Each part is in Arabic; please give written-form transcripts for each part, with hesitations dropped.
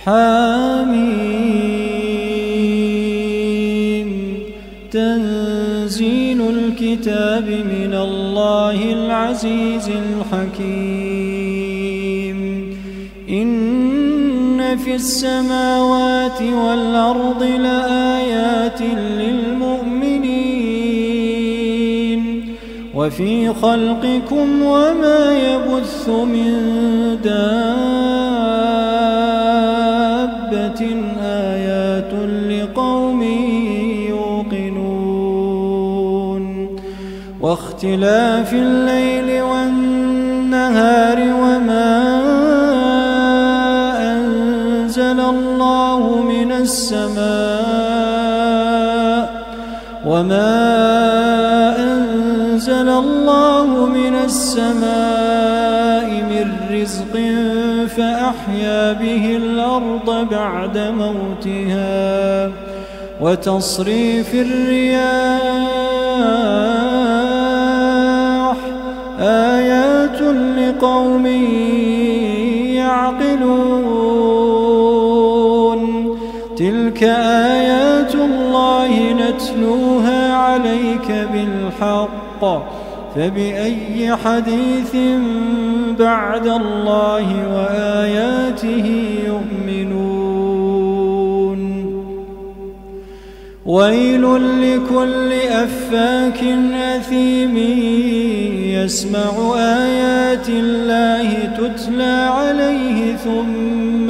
حميم تنزيل الكتاب من الله العزيز الحكيم إن في السماوات والأرض لآيات للمؤمنين وفي خلقكم وما يبث من دابة آيات لقوم يوقنون واختلاف الليل والنهار وما أنزل الله من السماء من رزق فأحيا به الأرض بعد موتها وتصريف الرياح آيات لقوم يعقلون تلك آيات الله نتلوها عليك بالحق فبأي حديث بعد الله وآياته يؤمنون ويل لكل أفاك أثيم يسمع آيات الله تتلى عليه ثم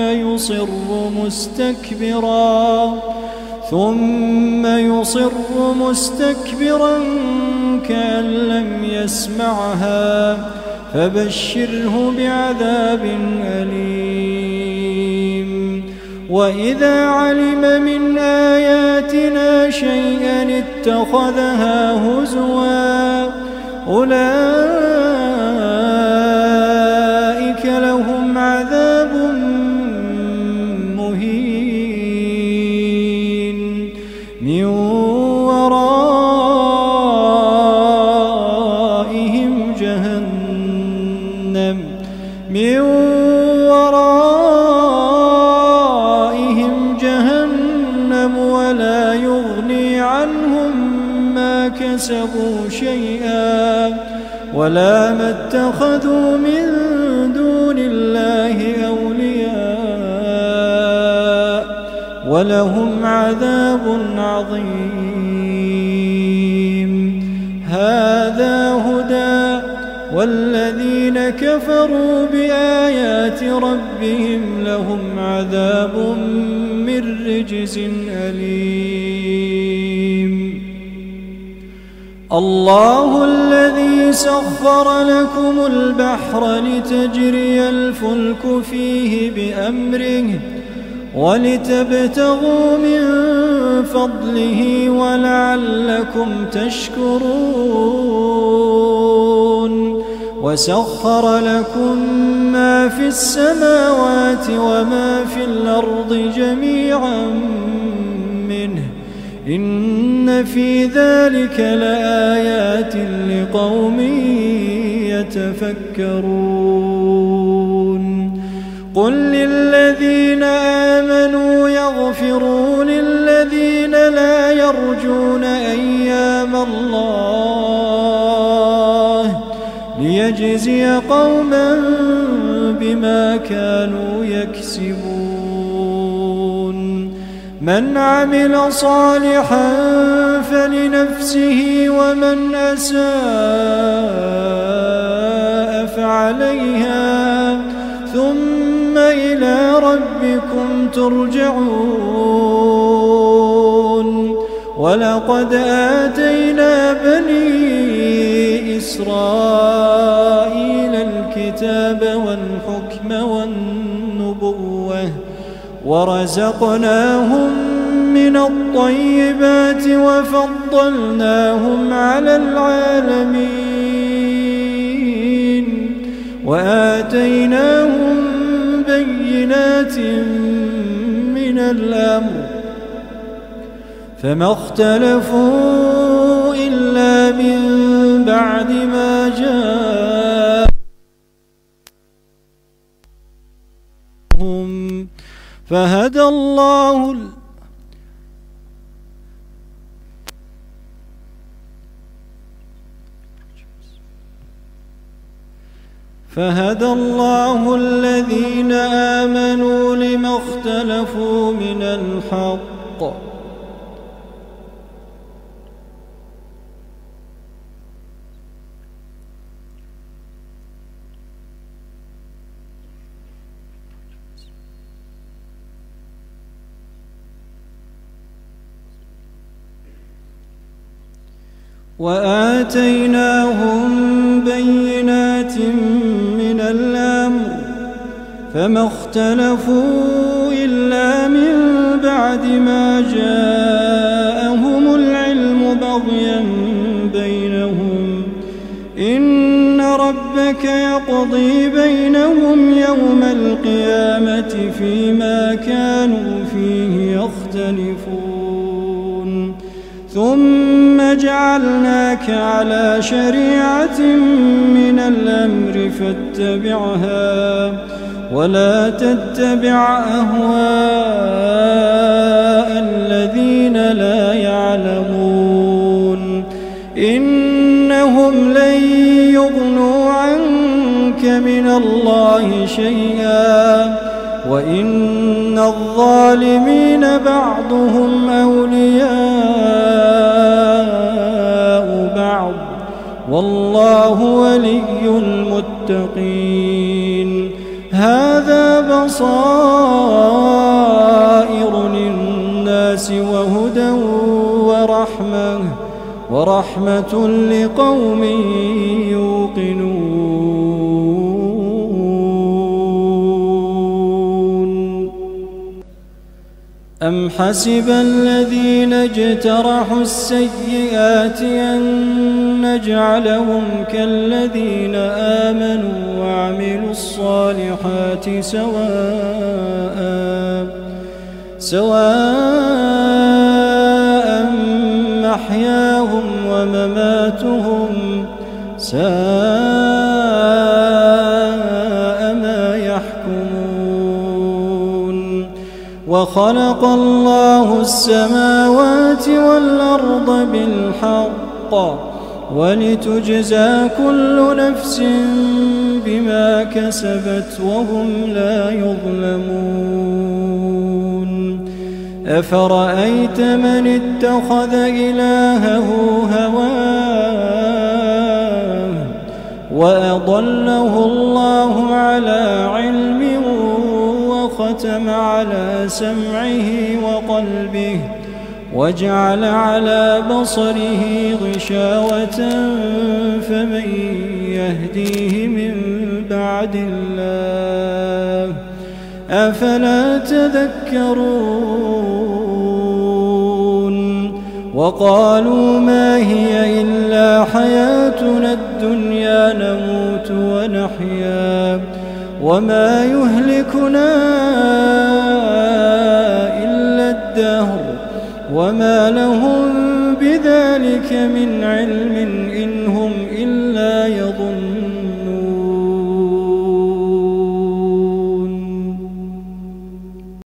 يصر مستكبرا كأن لم يسمعها فبشره بعذاب أليم وإذا علم من آياتنا شيئا اتخذها هزوا أولئك لهم عذاب مهين من ورائهم جهنم ولا يغني عنهم ما كسبوا شيئا ولا ما اتخذوا من دون الله أولياء ولهم عذاب عظيم هذا هدى والذين كفروا بآيات ربهم لهم عذاب من رجز أليم الله الذي سخر لكم البحر لتجري الفلك فيه بأمره ولتبتغوا من فضله ولعلكم تشكرون وسخر لكم ما في السماوات وما في الأرض جميعا منه إن في ذلك لآيات لقوم يتفكرون قل للذين آمنوا يغفروا للذين لا يرجون أيام الله ليجزي قوما بما كانوا يكسبون من عمل صالحا فلنفسه ومن أساء فعليها ثم إلى ربكم ترجعون ولقد آتينا بني إسرائيل الكتاب والحكم والنبوة ورزقناهم من الطيبات وفضلناهم على العالمين وآتيناهم بينات من الأمر فما اختلفوا إلا من بعد ما جاءهم فهدى الله الذين آمنوا لما اختلفوا من الحق وآتيناهم بينات من الأمر فما اختلفوا إلا من بعد ما جاءهم العلم بغيا بينهم إن ربك يقضي بينهم يوم القيامة فيما كانوا فيه يختلفون ثم جعلناك على شريعة من الأمر فاتبعها ولا تتبع أهواء الذين لا يعلمون إنهم لن يغنوا عنك من الله شيئا وإن الظالمين بعضهم أولياء بعض والله ولي المتقين هذا بصائر للناس وهدى ورحمة لقوم يوقنون أم حسب الذين اجترحوا السيئات أن نجعلهم كالذين آمنوا وعملوا الصالحات سواء محياهم ومماتهم ساء ما يحكمون وخلق الله السماوات والأرض بالحق ولتجزى كل نفس بما كسبت وهم لا يظلمون أفرأيت من اتخذ إلهه هواه وأضله الله على علم وختم على سمعه وقلبه وجعل على بصره غشاوة فمن يهديه من بعد الله أفلا تذكرون وقالوا ما هي إلا حياتنا الدنيا نموت ونحيا وما يهلكنا إلا الدهر وما لهم بذلك من علم إن هم إلا يظنون